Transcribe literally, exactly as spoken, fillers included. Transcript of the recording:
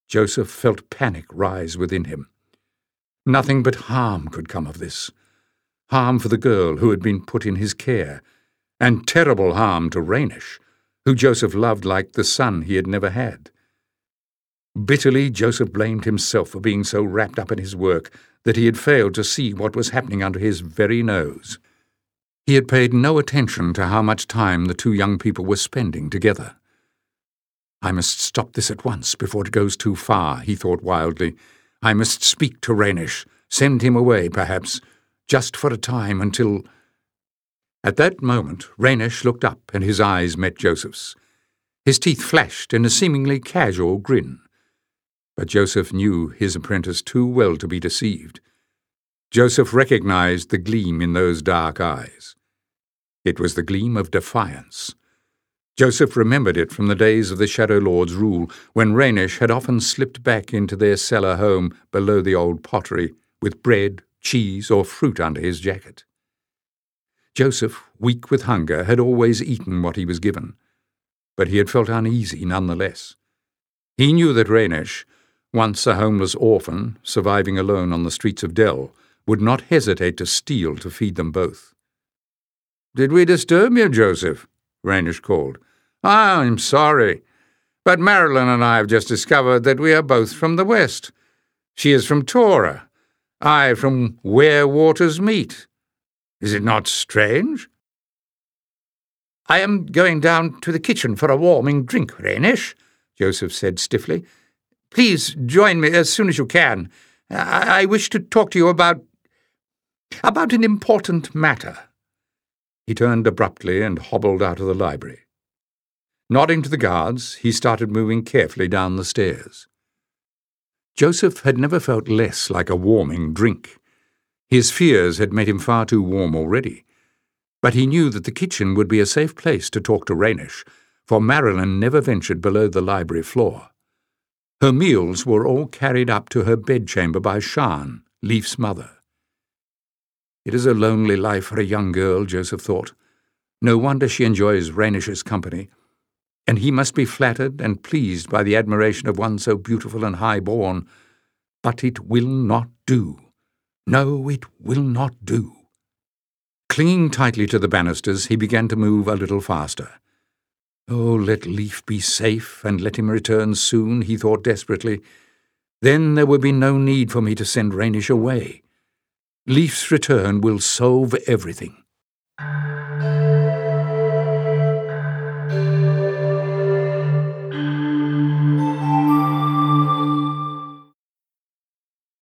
Joseph felt panic rise within him. Nothing but harm could come of this. Harm for the girl who had been put in his care, and terrible harm to Raynish, who Joseph loved like the son he had never had. Bitterly, Joseph blamed himself for being so wrapped up in his work that he had failed to see what was happening under his very nose. He had paid no attention to how much time the two young people were spending together. I must stop this at once before it goes too far, he thought wildly. I must speak to Raynish, send him away, perhaps, just for a time until... At that moment, Raynish looked up and his eyes met Joseph's. His teeth flashed in a seemingly casual grin. But Joseph knew his apprentice too well to be deceived. Joseph recognized the gleam in those dark eyes. It was the gleam of defiance. Joseph remembered it from the days of the Shadow Lord's rule, when Raynish had often slipped back into their cellar home below the old pottery, with bread, cheese, or fruit under his jacket. Joseph, weak with hunger, had always eaten what he was given, but he had felt uneasy nonetheless. He knew that Raynish, once a homeless orphan surviving alone on the streets of Dell, would not hesitate to steal to feed them both. "Did we disturb you, Joseph?" Raynish called. "I'm sorry, but Marilyn and I have just discovered that we are both from the West. She is from Tora, I from Where Waters Meet. Is it not strange?" "I am going down to the kitchen for a warming drink, Raynish," Joseph said stiffly. "Please join me as soon as you can. I, I wish to talk to you about... about an important matter." He turned abruptly and hobbled out of the library. Nodding to the guards, he started moving carefully down the stairs. Joseph had never felt less like a warming drink. His fears had made him far too warm already, but he knew that the kitchen would be a safe place to talk to Raynish, for Marilyn never ventured below the library floor. Her meals were all carried up to her bedchamber by Shan, Leif's mother. It is a lonely life for a young girl, Joseph thought. No wonder she enjoys Raynish's company, and he must be flattered and pleased by the admiration of one so beautiful and high-born. But it will not do. No, it will not do. Clinging tightly to the banisters, he began to move a little faster. Oh, let Leif be safe, and let him return soon, he thought desperately. Then there will be no need for me to send Raynish away. Leif's return will solve everything.